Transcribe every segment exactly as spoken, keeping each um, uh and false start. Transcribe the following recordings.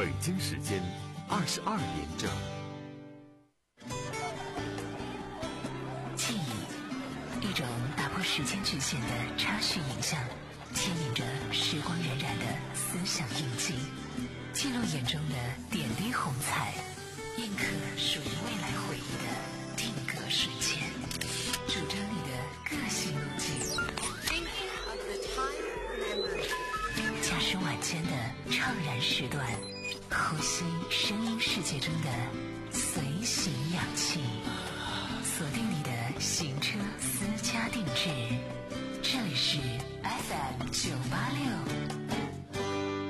北京时间二十二点整。 记忆，一种打破时间局限的插叙影像，牵引着时光荏苒的思想印记，记录眼中的点滴红彩，印刻属于未来回忆的定格瞬间，主张你的个性路径。驾驶晚间的怅然时段，呼吸声音世界中的随行氧气，锁定你的行车私家定制。这里是 F M 九八六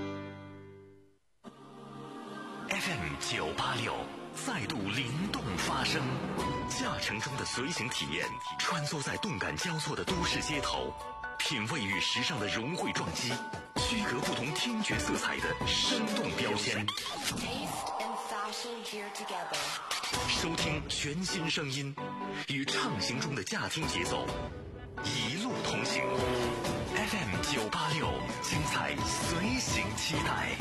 F M 九八六再度灵动发声，驾乘中的随行体验，穿梭在动感交错的都市街头，品味与时尚的融汇撞击，区隔不同听觉色彩的生动标签，收听全新声音，与畅行中的驾听节奏一路同行。 F M 九八六，精彩随行期待。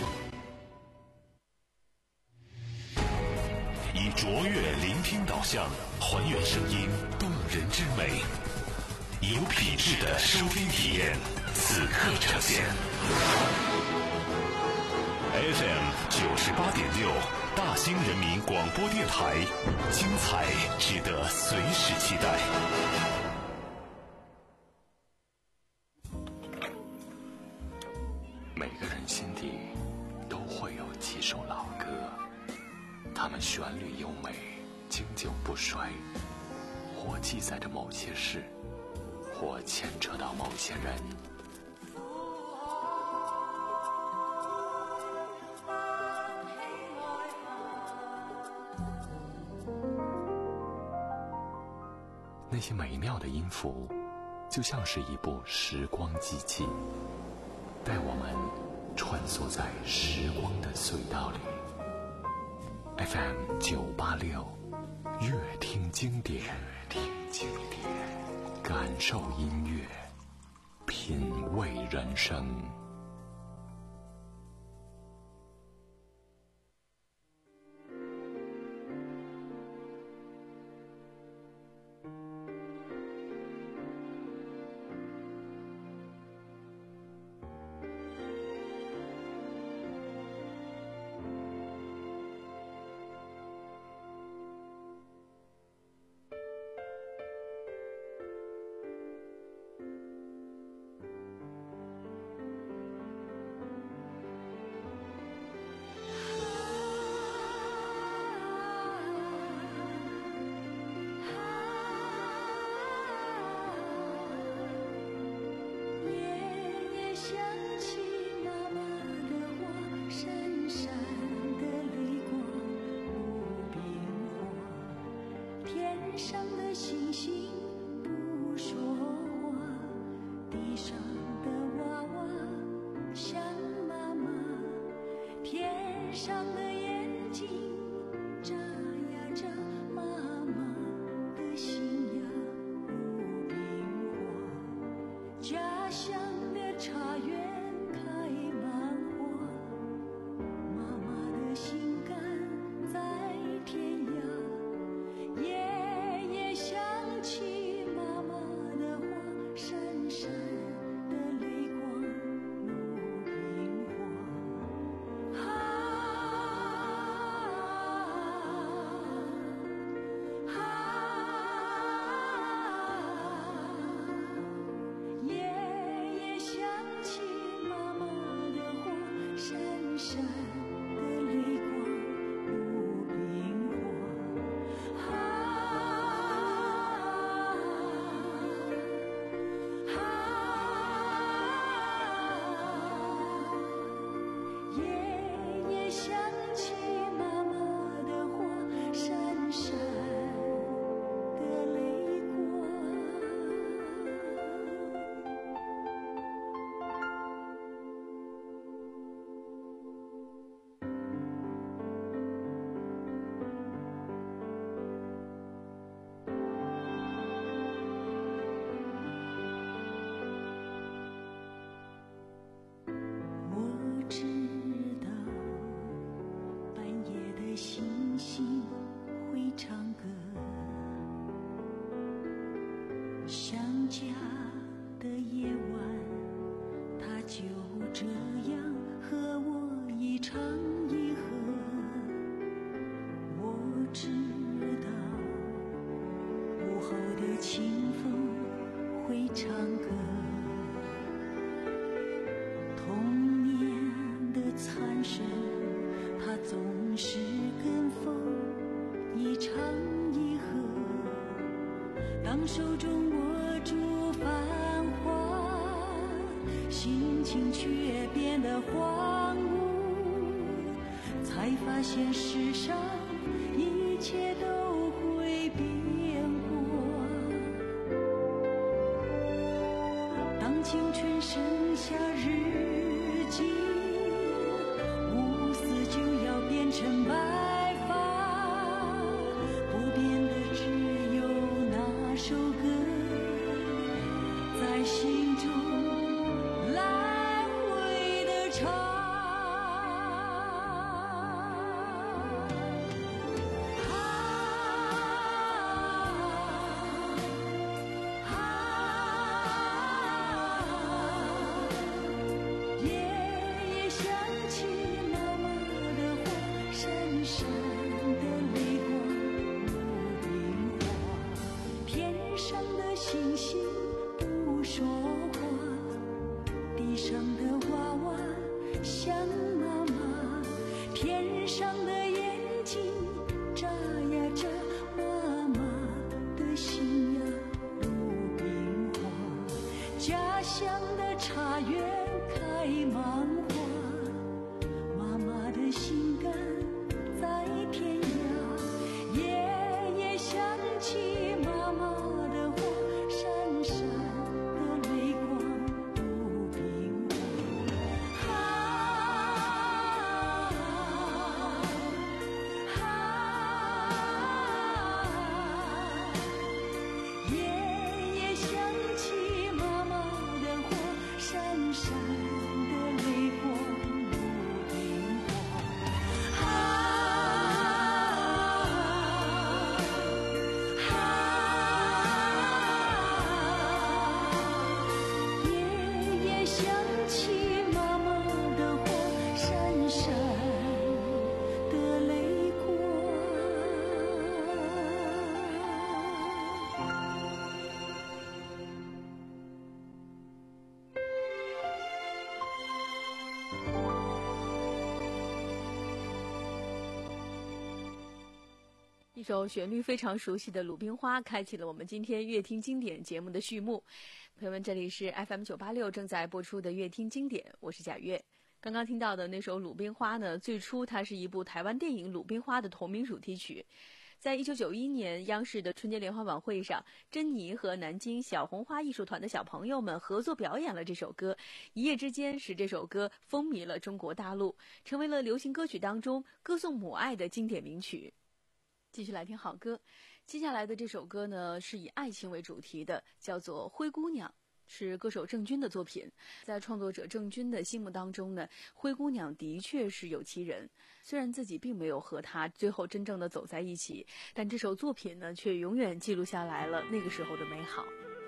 以卓越聆听导向，还原声音动人之美，有品质的收听体验，此刻呈现。F M 九十八点六，大兴人民广播电台，精彩值得随时期待。 每个人心底都会有几首老歌，它们旋律优美，经久不衰，或记载着某些事，或牵扯到某些人。那些美妙的音符，就像是一部时光机器，带我们穿梭在时光的隧道里。F M 九八六，乐听经典，听经典，感受音乐，品味人生。 啊星星会唱歌，想家的夜晚，他就这样和我一唱一和。我知道午后的清风会唱歌，童年的残声，它总是跟风一唱一和。当手中握住繁华，心情却变得荒芜，才发现世上一切都会变过。当青春剩下日记，乌丝就要变成白发，不变的只有那首歌，在心中来回的唱。星星不说话，地上的娃娃想妈妈，天上的眼睛眨呀眨，妈妈的心呀如冰花。家乡的茶园开芒花，妈妈的心肝在天涯。夜夜想起妈妈的话，闪闪的泪光如冰花。啊啊夜夜想起妈妈的话，闪闪的泪光如冰花。啊一首旋律非常熟悉的《鲁冰花》开启了我们今天乐听经典节目的序幕。朋友们，这里是 F M 九八六 正在播出的乐听经典，我是贾月。刚刚听到的那首《鲁冰花》呢，最初它是一部台湾电影《鲁冰花》的同名主题曲。在一九九一年央视的春节联欢晚会上，珍妮和南京小红花艺术团的小朋友们合作表演了这首歌，一夜之间使这首歌风靡了中国大陆，成为了流行歌曲当中歌颂母爱的经典名曲。继续来听好歌，接下来的这首歌呢是以爱情为主题的，叫做《灰姑娘》，是歌手郑钧的作品。在创作者郑钧的心目当中呢，灰姑娘的确是有其人，虽然自己并没有和她最后真正的走在一起，但这首作品呢却永远记录下来了那个时候的美好。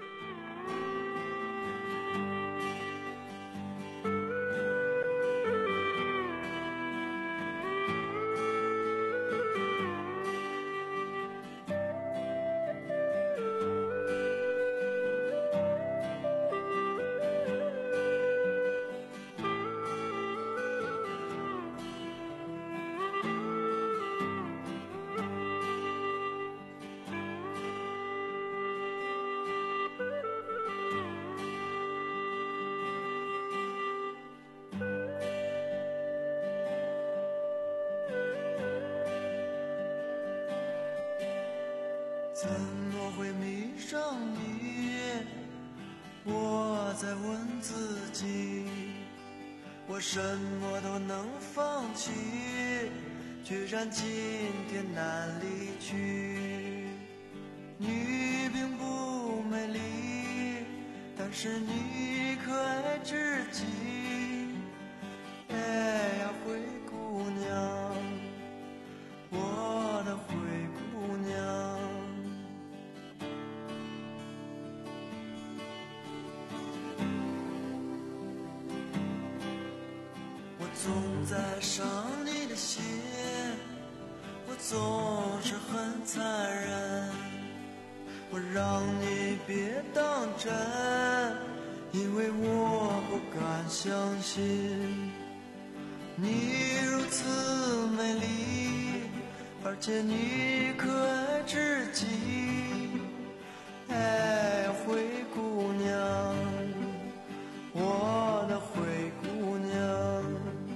怎么会迷上你？我在问自己，我什么都能放弃，居然今天难离去。你并不美丽，但是你可爱至极。哎呀，灰姑娘， 在伤你的心，我总是很残忍，我让你别当真，因为我不敢相信你如此美丽，而且你可爱至极。哎，灰姑娘，我的灰姑娘。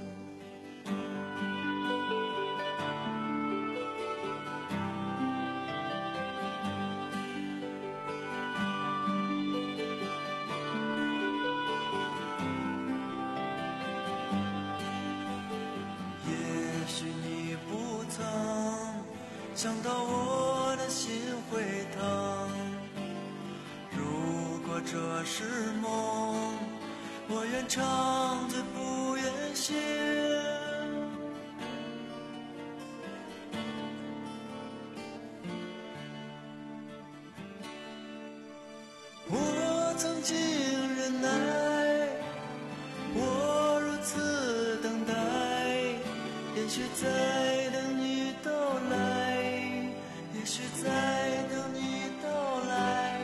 也许你不曾想到我的心会疼，如果这是梦，我愿长醉不愿醒。我曾经忍耐，我如此等待，也许在等你到来，也许在等你到来。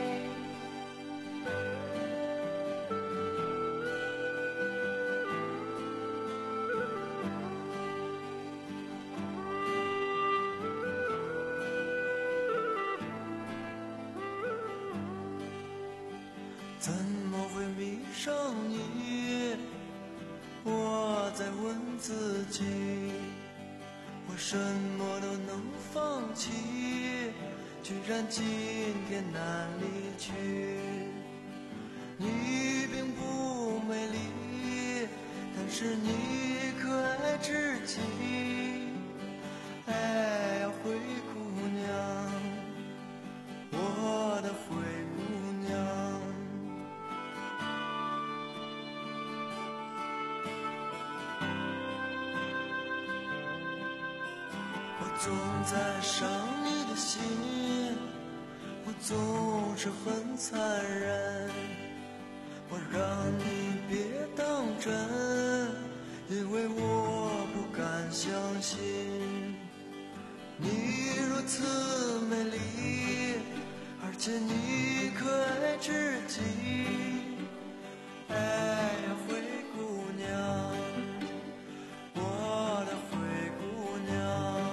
怎么会迷上你？我在问自己，我什么都能放弃，居然今天难离去。你并不美丽，但是你可爱至极。哎，灰姑娘，我的灰姑娘。我总在伤你的心，我总是很残忍，我让你别当真，因为我不敢相信你如此美丽，而且你可爱至极。哎，灰姑娘，我的灰姑娘。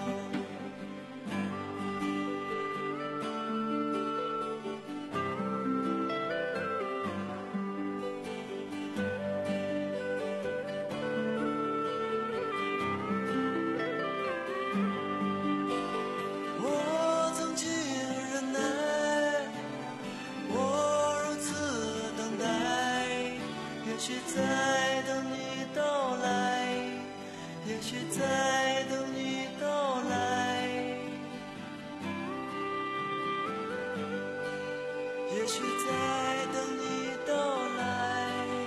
我曾经忍耐，我如此等待，也许在等你到来，也许在等你到来，也许在等你到来。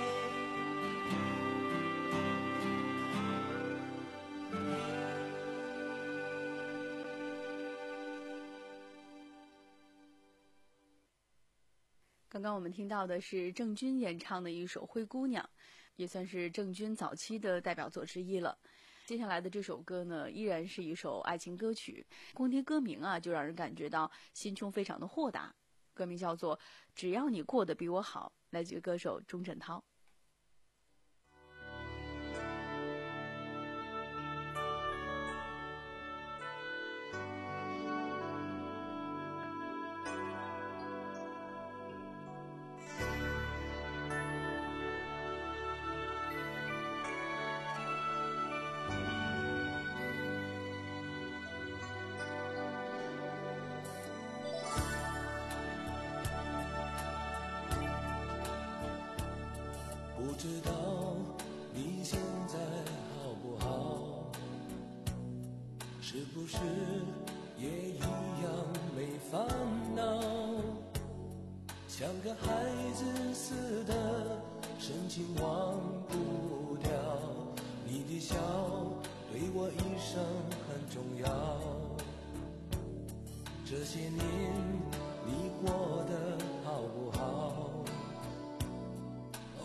刚刚我们听到的是郑钧演唱的一首《灰姑娘》，也算是郑钧早期的代表作之一了。接下来的这首歌呢，依然是一首爱情歌曲，光听歌名啊，就让人感觉到心胸非常的豁达。歌名叫做《只要你过得比我好》，来自于歌手钟镇涛。 不知道你现在好不好，是不是也一样没烦恼，像个孩子似的深情忘不掉，你的笑对我一生很重要，这些年你过得好不好，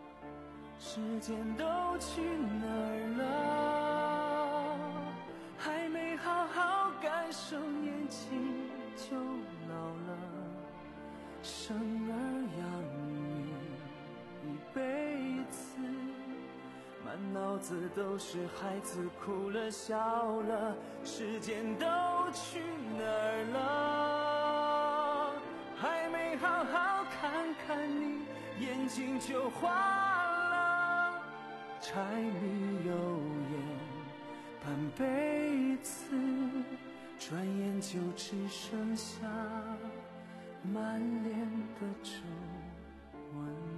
时间都去哪儿了？还没好好感受年轻就老了，生儿养女一辈子，满脑子都是孩子哭了笑了，时间都去哪儿了？还没好好看看你，眼睛就花了，柴米油盐半辈子，转眼就只剩下满脸的皱纹。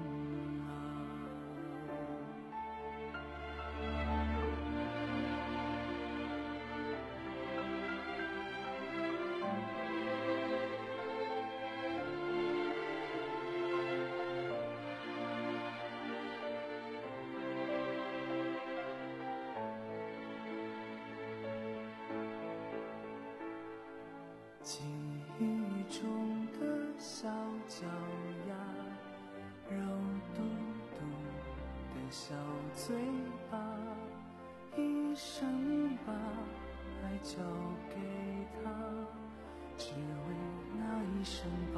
记忆中的小脚丫，肉嘟嘟的小嘴巴，一生把爱交给他，只为那一声爸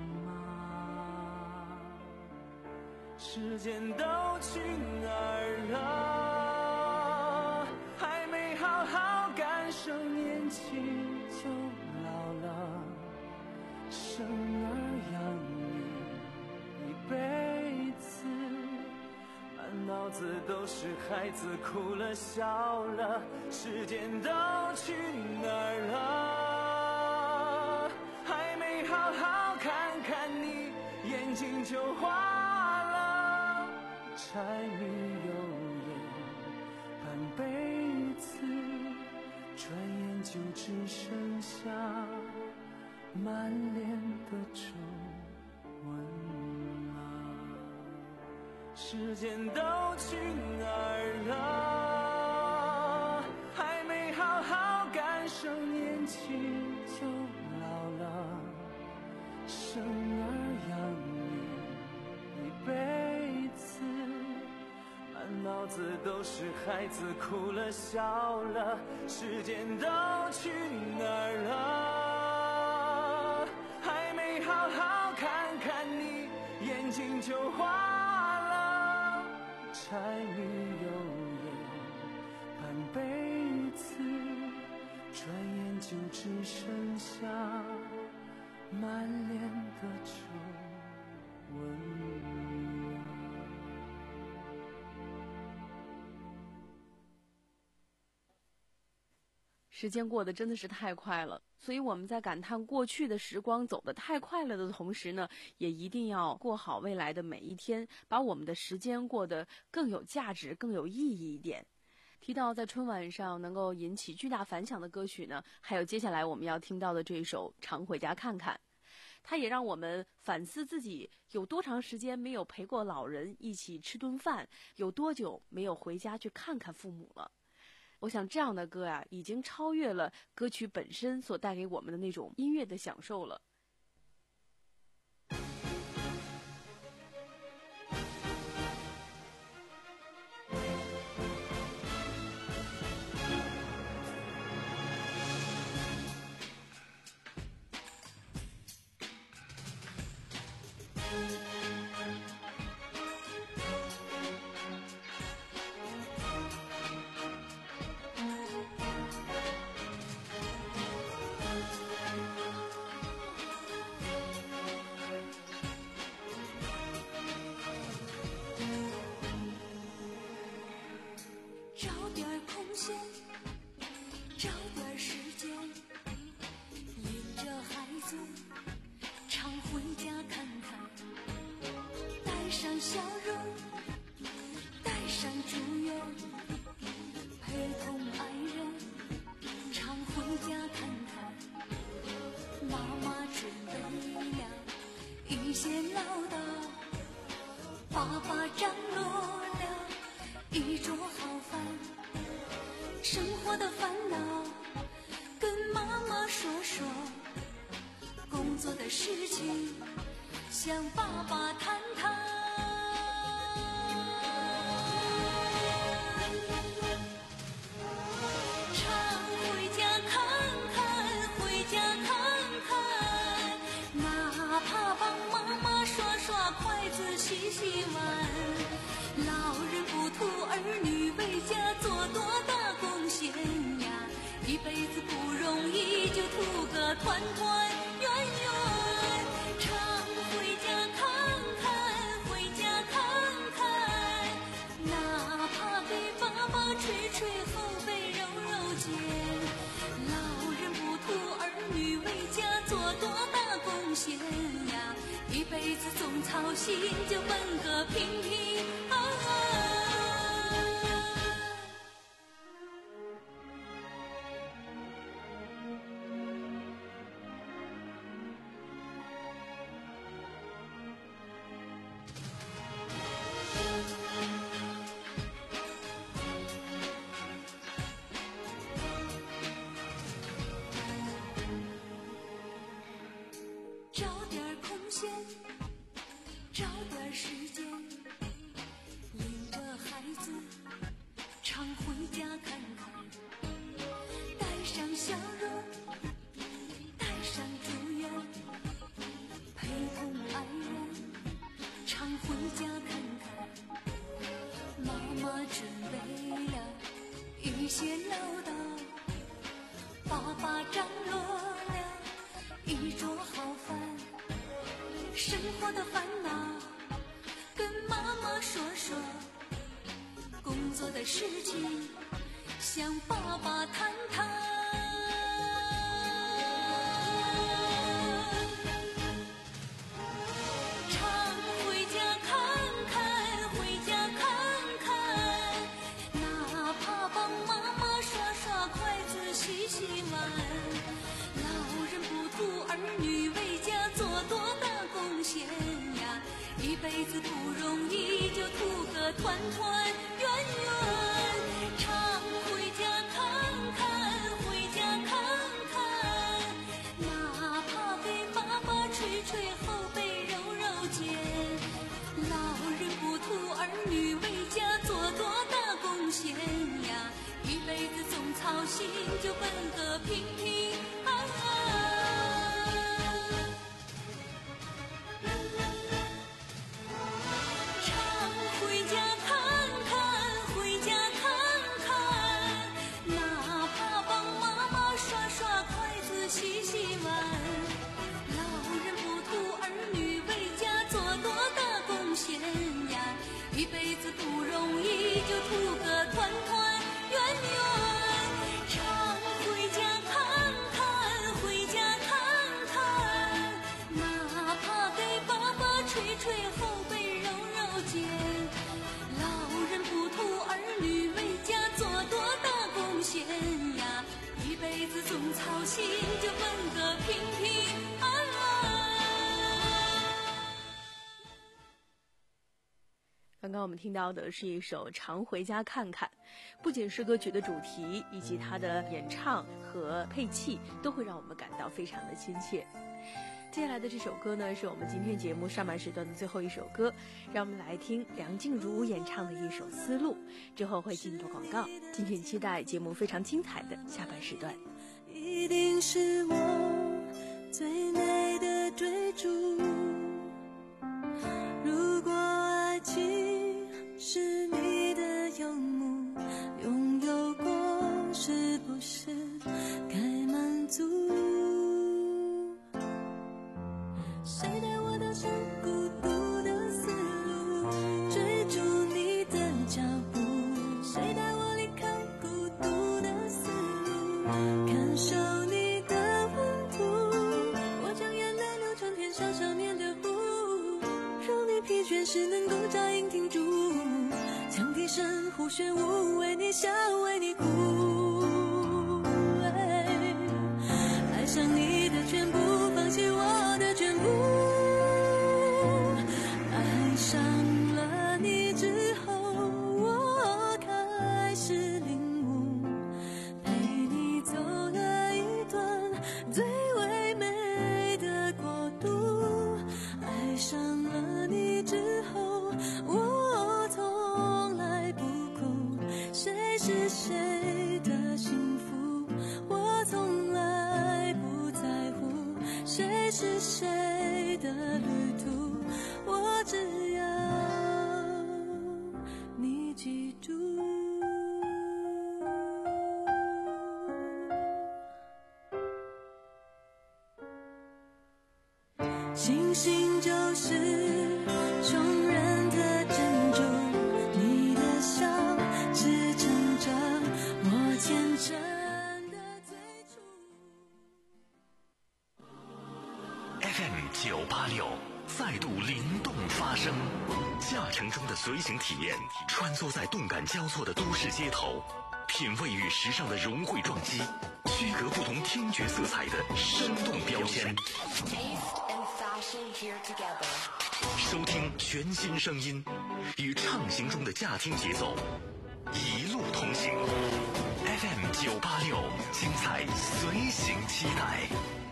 妈。时间都去哪儿了？还没好好感受年轻就老了，生儿养女一辈子，满脑子都是孩子哭了笑了，时间都去哪儿了？还没好好看看你，眼睛就花了，柴米油盐半辈子，转眼就只剩下满脸的皱纹了。时间都去哪儿了？还没好好感受年轻就老了，生儿养女一辈子，满脑子都是孩子哭了笑了，时间都去哪儿了？还没好好看看你，眼睛就花了，柴米油盐半辈子，转眼就只剩下满脸的皱纹。 时间过得真的是太快了，所以我们在感叹过去的时光走得太快了的同时呢，也一定要过好未来的每一天，把我们的时间过得更有价值、更有意义一点。提到在春晚上能够引起巨大反响的歌曲呢，还有接下来我们要听到的这一首《常回家看看》，它也让我们反思自己有多长时间没有陪过老人一起吃顿饭，有多久没有回家去看看父母了。我想这样的歌啊，已经超越了歌曲本身所带给我们的那种音乐的享受了。 笑容，带上祝愿，陪同爱人，常回家看看。妈妈准备了预先唠叨，爸爸张罗了一桌好饭。生活的烦恼跟妈妈说说，工作的事情向爸爸谈谈。 图个团团圆圆。常回家看看，回家看看，哪怕给爸爸捶捶后背揉揉肩。老人不图儿女为家做多大贡献呀，一辈子总操心就奔个平平安安。找点空闲，找点时间，领着孩子常回家看看，带上笑容，带上祝愿，陪同爱人常回家看看。妈妈准备了一些唠叨，爸爸张罗了一桌好饭，生活的烦恼跟妈妈说说，工作的事情向爸爸谈谈。常回家看看，回家看看，哪怕帮妈妈刷刷筷子洗洗碗。老人不图儿女为家做多大贡献呀，一辈子不容易就图个团团圆圆。常回家看看，回家看看，哪怕给爸爸捶捶后背揉揉肩。老人不图儿女为家做多大贡献呀，一辈子总操心就奔个平平安安。常回家看看，回家看看，哪怕帮妈妈刷刷筷子洗洗碗。老人不图儿女为家做多大贡献呀，一辈子不容易就图个团团圆圆。常回家看看，回家看看，哪怕给爸爸捶捶后背揉揉肩。老人不图儿女为家做多大贡献呀，一辈子总操心就奔个平平安安。 刚刚我们听到的是一首《常回家看看》，不仅是歌曲的主题，以及它的演唱和配器都会让我们感到非常的亲切。接下来的这首歌呢，是我们今天节目上半时段的最后一首歌，让我们来听梁静茹演唱的一首《丝路》，之后会进入广告，敬请期待节目非常精彩的下半时段。 一定是我最美的追逐，如果爱情是你的游牧，拥有过是不是该满足？谁带我踏上孤独的丝路，追逐你的脚步？谁带我离开孤独的丝路，感受你的温度？我将眼泪流成天上想念的湖，让你疲倦时能够扎营停住，羌笛声呼旋舞，为你笑为你哭。爱上你的全部，放弃我的全部。爱上了你之后，我开始领悟，陪你走了一段最唯美的国度。爱上了你之后，我从来不哭，谁是谁的幸福，我从来不在乎，谁是谁的旅途，我只要你记住。 星星就是众人的珍珠，你的笑支撑着我虔诚的最初。 F M 九八六再度灵动发声，驾乘中的随行体验，穿梭在动感交错的都市街头，品味与时尚的融汇撞击，区隔不同听觉色彩的生动标签。收听全新声音，与畅行中的驾听节奏，一路同行。F M 九八六，精彩随行期待。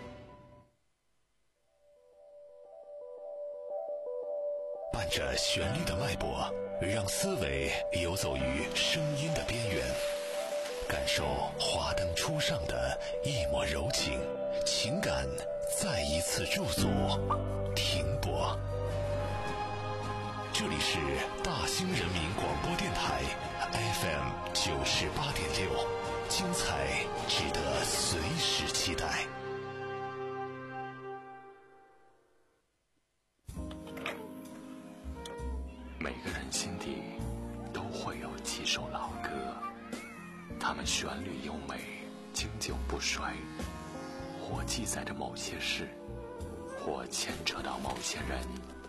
伴着旋律的脉搏，让思维游走于声音的边缘，感受华灯初上的一抹柔情，情感再一次驻足停泊。这里是大兴人民广播电台 F M 九十八点六，精彩值得随时期待。 每个人心底都会有几首老歌，它们旋律优美，经久不衰，或记载着某些事，或牵扯到某些人。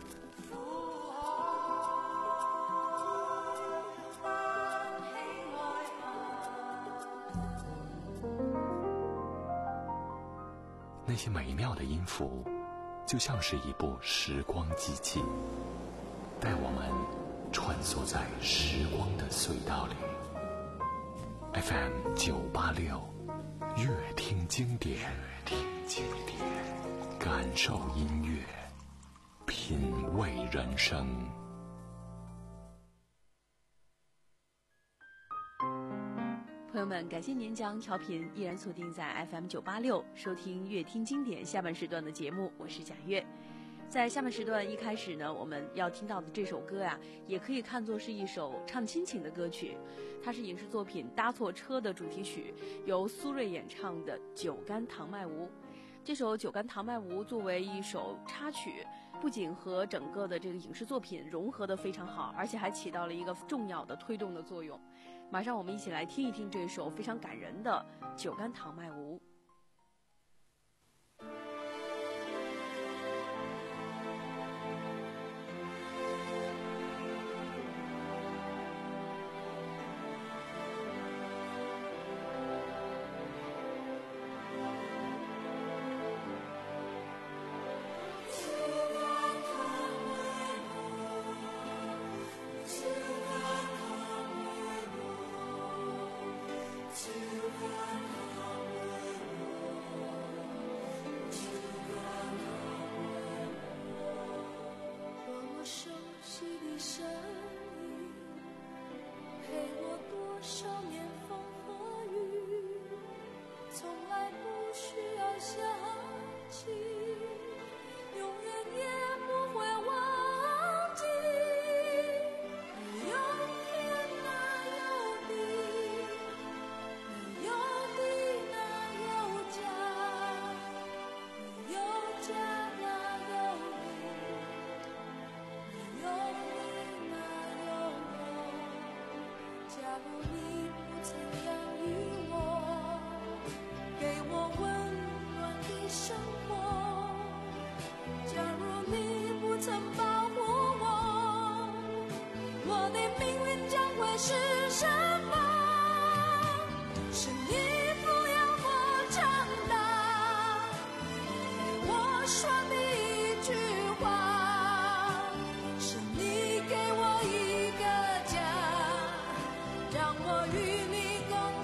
那些美妙的音符，就像是一部时光机器，带我们穿梭在时光的隧道里。 F M 九八六，乐听经典，乐听经典，感受音乐，品味人生。 朋友们，感谢您将调频依然锁定在 F M 九八六，收听乐听经典下半时段的节目，我是贾月。在下半时段一开始呢，我们要听到的这首歌呀、啊，也可以看作是一首唱亲情的歌曲，它是影视作品《搭错车》的主题曲，由苏芮演唱的《酒干倘卖无》。这首《酒干倘卖无》作为一首插曲，不仅和整个的这个影视作品融合得非常好，而且还起到了一个重要的推动的作用。马上我们一起来听一听这首非常感人的《酒干倘卖无》。 让我与你共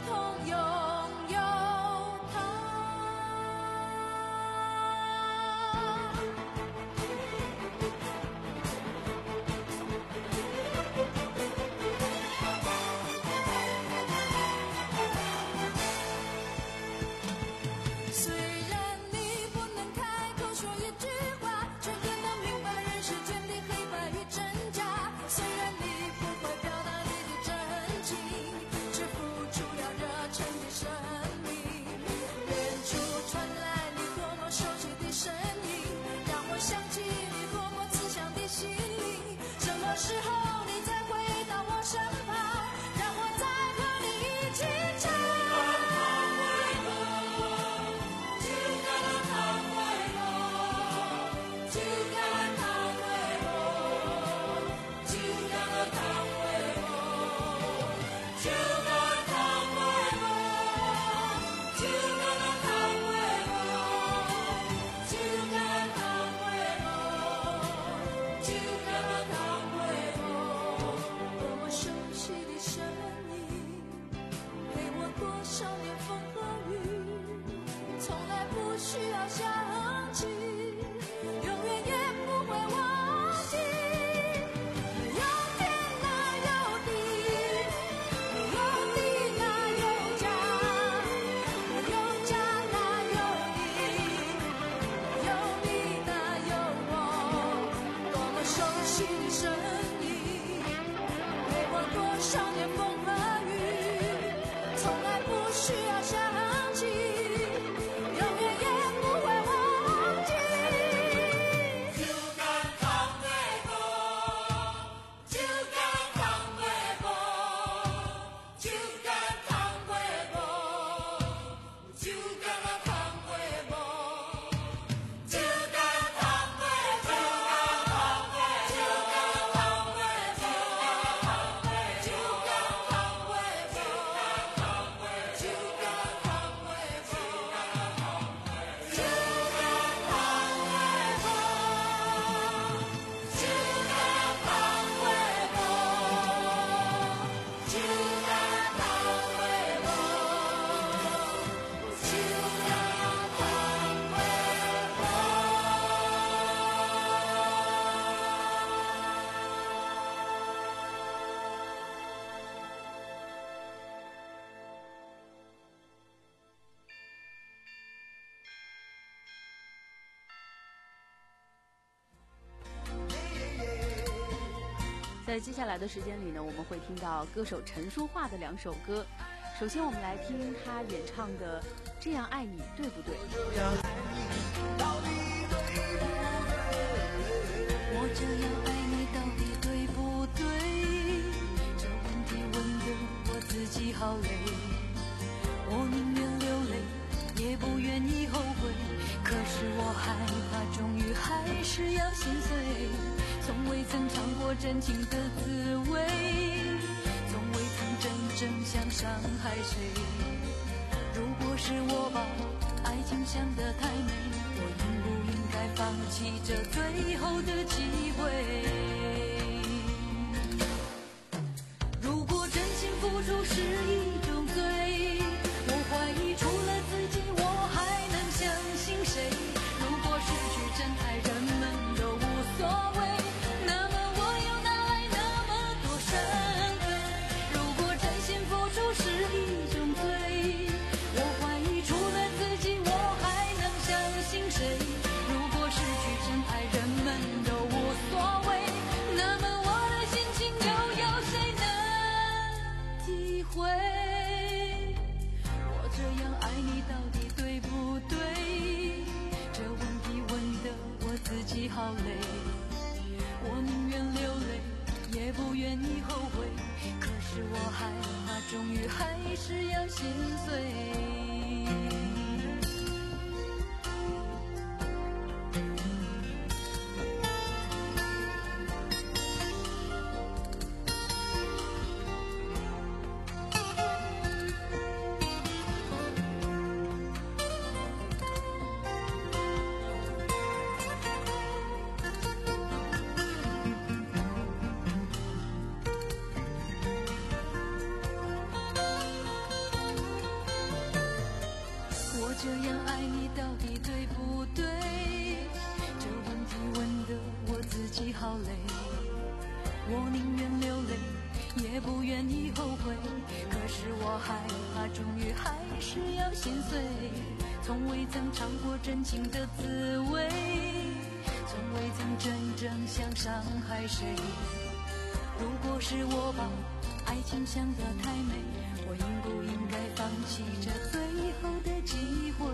在接下来的时间里呢，我们会听到歌手陈淑桦的两首歌。首先我们来听她演唱的《这样爱你对不对》。 我这样爱你到底对不对？这问题问得我自己好累，我宁愿流泪也不愿意后悔，可是我害怕终于还是要心碎，从未曾尝过真情的滋味，从未曾真正想伤害谁。如果是我把爱情想得太美，我应不应该放弃这最后的机会？如果真心付出是一种罪，我怀疑除了自己我还能相信谁？如果失去真爱人们都无所谓，那么我又哪来那么多伤悲？如果真心付出是一种罪，我怀疑除了自己我还能相信谁？如果失去真爱人们都无所谓，那么我的心情又有谁能体会？我这样爱你到底对不对？这问题问得我自己好累，我宁愿流泪也不愿意后悔，可是我害怕终于还是要心碎。我这样爱你到底对不对？这问题问得我自己好累，我宁愿流泪也不愿意后悔，可是我害怕终于还是要心碎，从未曾尝过真情的滋味，从未曾真正想伤害谁。如果是我把爱情想得太美，我应不应该放弃这最后的机会？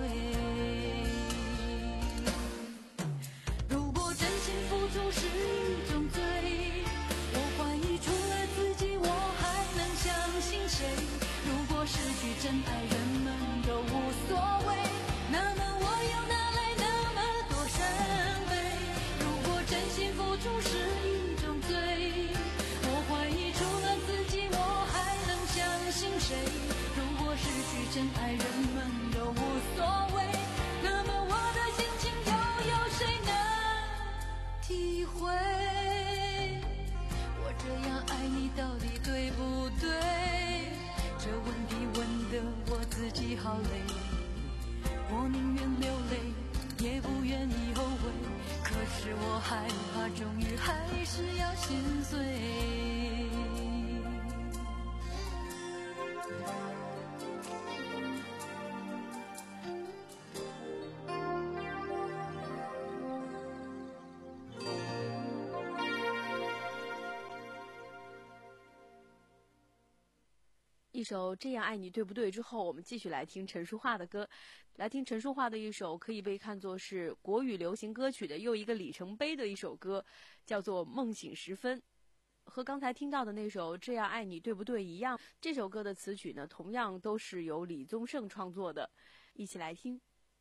如果真心付出是一种罪，我怀疑除了自己我还能相信谁？如果失去真爱人们都无所谓，那么我又哪来那么多伤悲？如果真心付出是一种罪，我怀疑除了自己我还能相信谁？如果失去真爱人们都无所谓，那么我的心情又有谁能体会？我这样爱你到底对不对？这问题问得我自己好累，我宁愿流泪也不愿意后悔，可是我害怕终于还是要心碎。 一首《这样爱你对不对》之后，我们继续来听陈淑桦的歌，来听陈淑桦的一首可以被看作是国语流行歌曲的又一个里程碑的一首歌，叫做《梦醒时分》。和刚才听到的那首《这样爱你对不对》一样，这首歌的词曲呢，同样都是由李宗盛创作的，一起来听。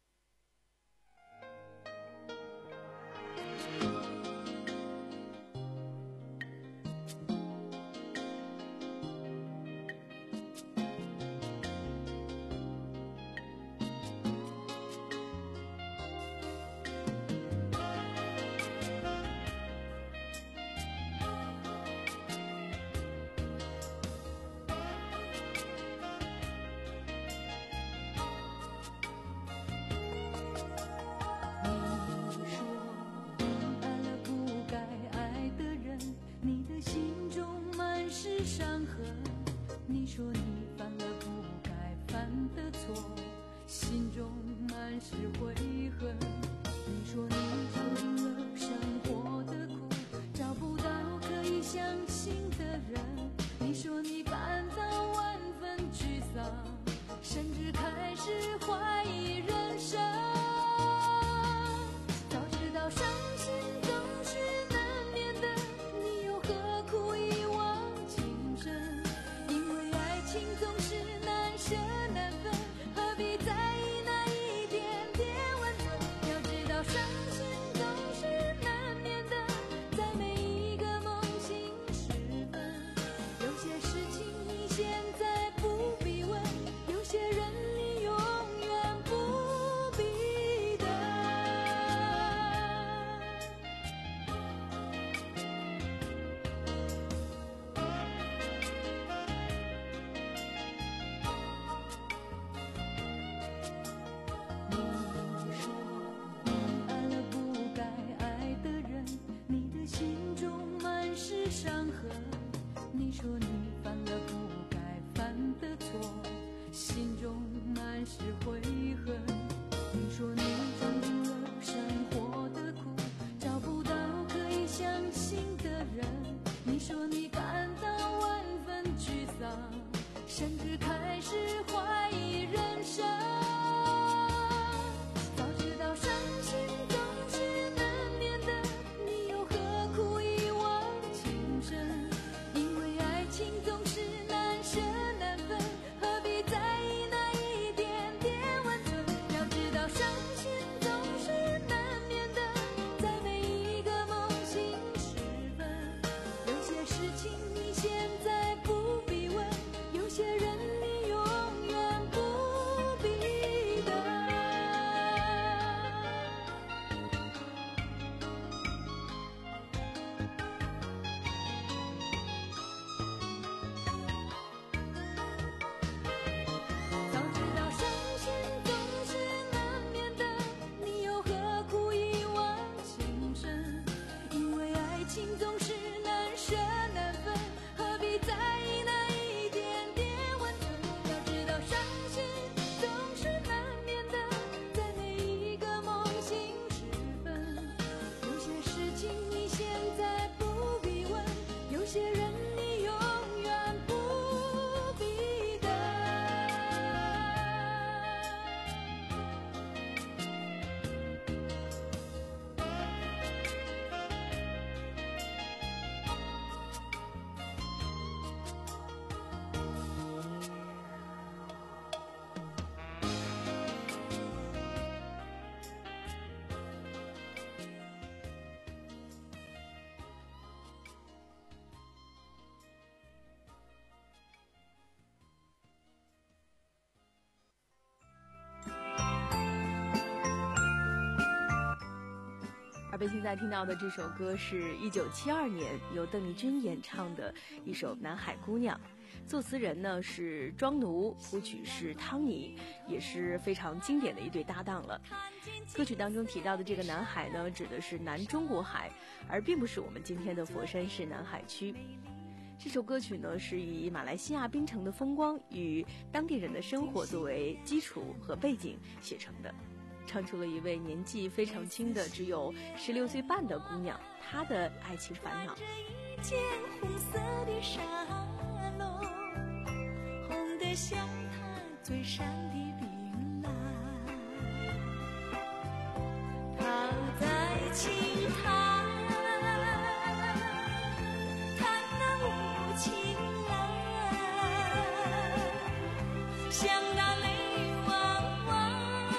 你说你犯了不该犯的错，心中满是悔恨。你说你尝尽了生活的苦，找不到可以相信而被现在听到的这首歌是一九七二年由邓丽君演唱的一首《南海姑娘》，作词人呢是庄奴，谱曲是汤尼，也是非常经典的一对搭档了。歌曲当中提到的这个南海呢，指的是南中国海，而并不是我们今天的佛山市南海区。这首歌曲呢是以马来西亚槟城的风光与当地人的生活作为基础和背景写成的，唱出了一位年纪非常轻的只有十六岁半的姑娘她的爱情烦恼。 一件红色的纱笼，红得像她嘴上的槟榔，靠在青滩看那无情浪，像那泪汪汪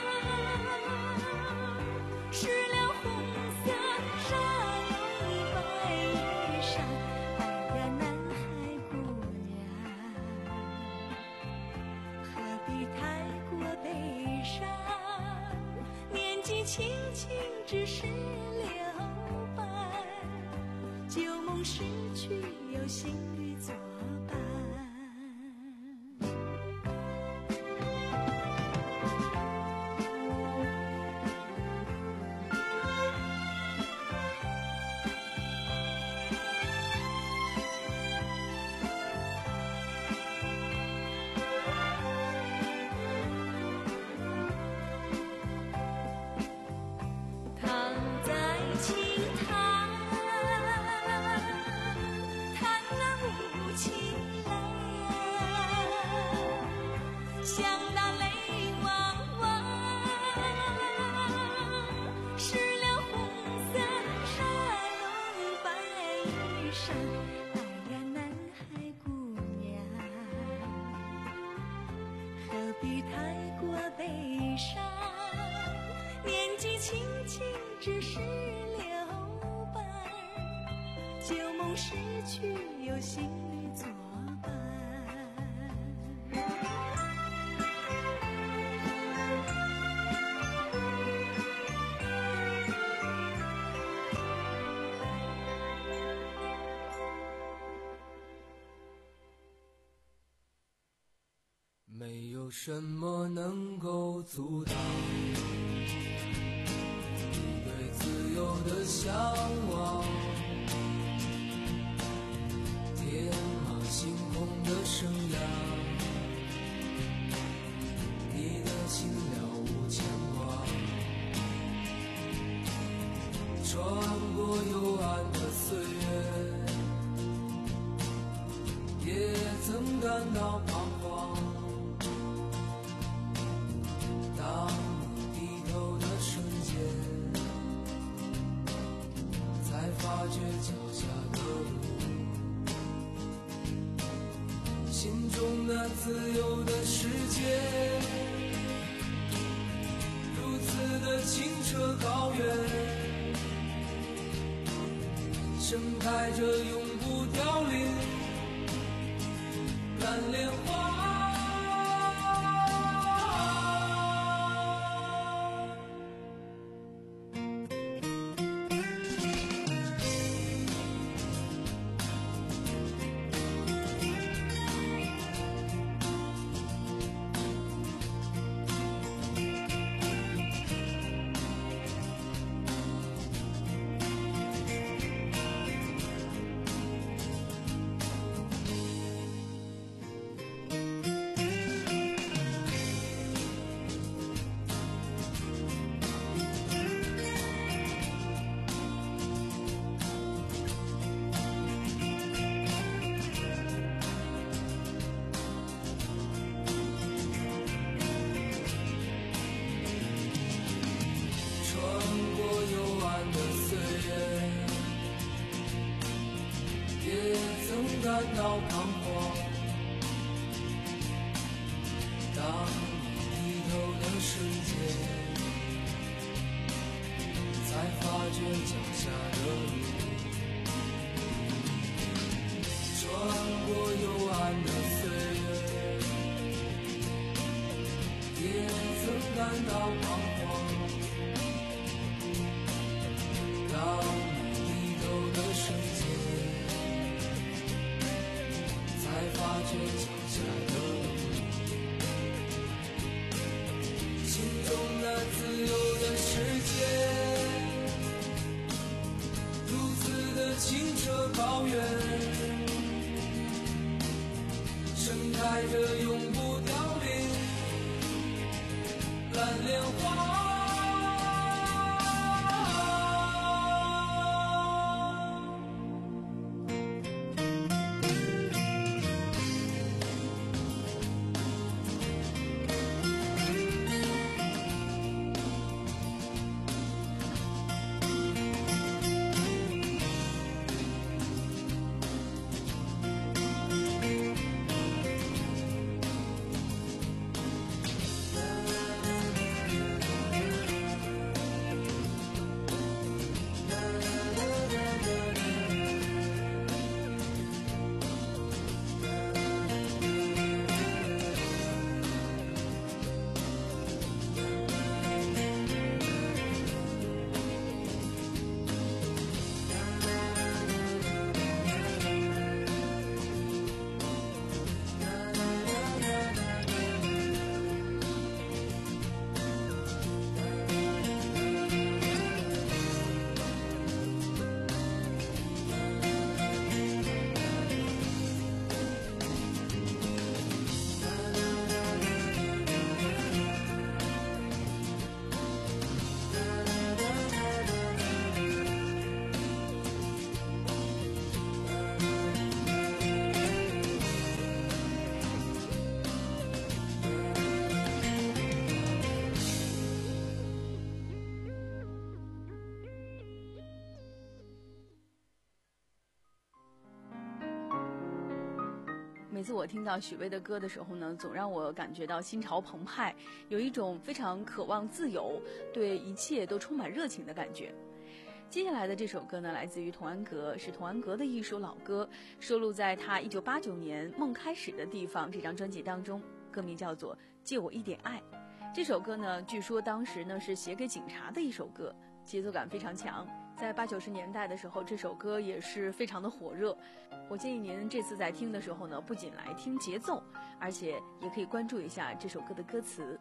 湿了红色纱笼白衣裳。哎呀，南海姑娘，何必太过悲伤？年纪轻轻只是留白，旧梦逝去有新侣作伴。躺在青滩看那无情浪，像那泪汪汪湿了红色纱笼白衣裳。哎呀，南海姑娘，何必太过悲伤？年纪轻轻只是留白，旧梦逝去有新侣作伴。 没有什么能够阻挡你对自由的向往，天马行空的生涯，你的心了无牵挂，穿过幽暗的岁月，也曾感到彷徨。当你低头的瞬间，才发觉脚下的路，心中那自由的世界，如此的清澈高远，盛开着永不凋零蓝莲花。感到彷徨，当你低头的瞬间，才发觉脚下的路，穿过幽暗的岁月，也曾感到彷徨， 看莲花。 每次我听到许巍的歌的时候呢，总让我感觉到心潮澎湃，有一种非常渴望自由，对一切都充满热情的感觉。接下来的这首歌呢，来自于童安格，是童安格的一首老歌，收录在他一九八九年《梦开始的地方》这张专辑当中，歌名叫做《借我一点爱》。这首歌呢，据说当时呢是写给警察的一首歌，节奏感非常强。在八九十年代的时候，这首歌也是非常的火热。我建议您这次在听的时候呢，不仅来听节奏，而且也可以关注一下这首歌的歌词。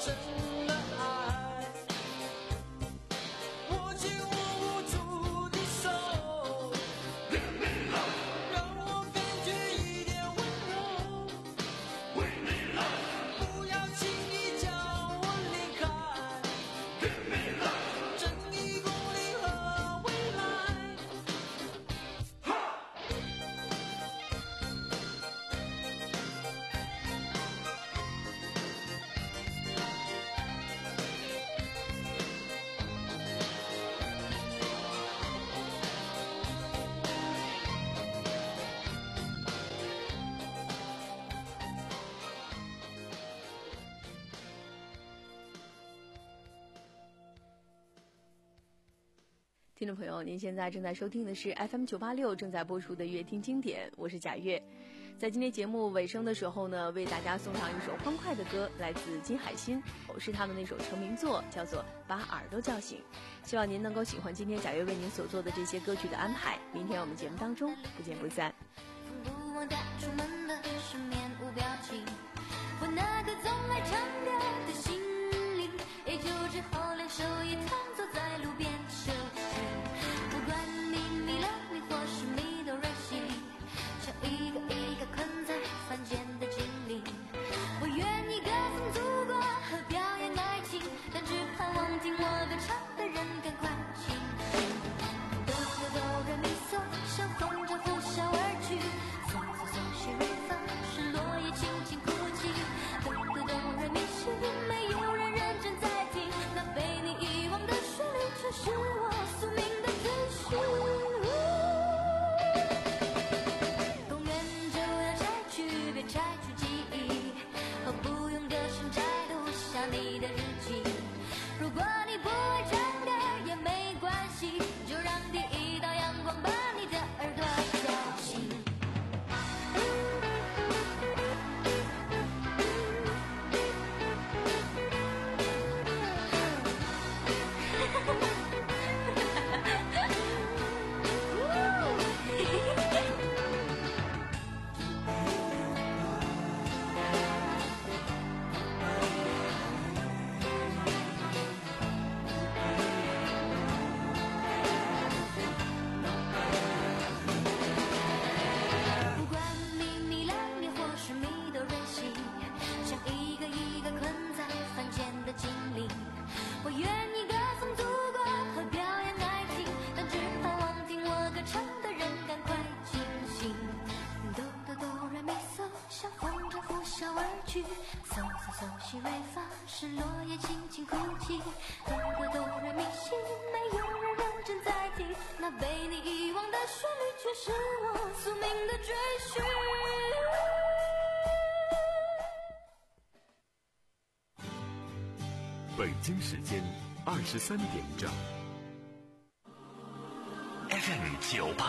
真的爱，握紧我无助的手，让我感觉一点温柔，不要轻易叫我离开，正义公理和未来。 听众朋友，您现在正在收听的是 F M 九八六正在播出的乐听经典，我是贾月。在今天节目尾声的时候呢，为大家送上一首欢快的歌，来自金海心，是他们那首成名作，叫做《把耳朵叫醒》。希望您能够喜欢今天贾月为您所做的这些歌曲的安排。明天我们节目当中不见不散。 不忘带出门的是面无表情，我那个总爱唱歌的心灵，也就只好两手一摊坐在路边休息。不管你迷了迷或是迷都任性，像一个一个困在凡间的精灵。我愿意歌颂祖国和表演爱情，但只盼望听我歌唱的人赶快清醒。哆哆哆来咪嗦，像风筝呼啸而去，嗦嗦嗦西瑞发，是落叶轻轻哭泣。哆哆哆来咪西，没有人认真在听，那被你遗忘的旋律，却是我宿命的追寻。公园就要拆去，别拆去记忆，我不用歌声摘录下你的日记。如果你不会唱歌也没关系，就让第一道阳光把你的耳朵叫醒。不管你迷了迷或是迷都任性，像一个一个困在凡间的精灵。我愿意歌颂祖国和表演爱情，但只盼望听我歌唱的人赶快清醒。哆哆哆来咪嗦，像风筝呼啸而去，嗦嗦嗦西瑞发，是落叶轻轻哭泣。哆哆哆来咪西，没有人认真在听，那被你遗忘的旋律，却是我宿命的追寻。 北京时间二十三点整。 F M 九八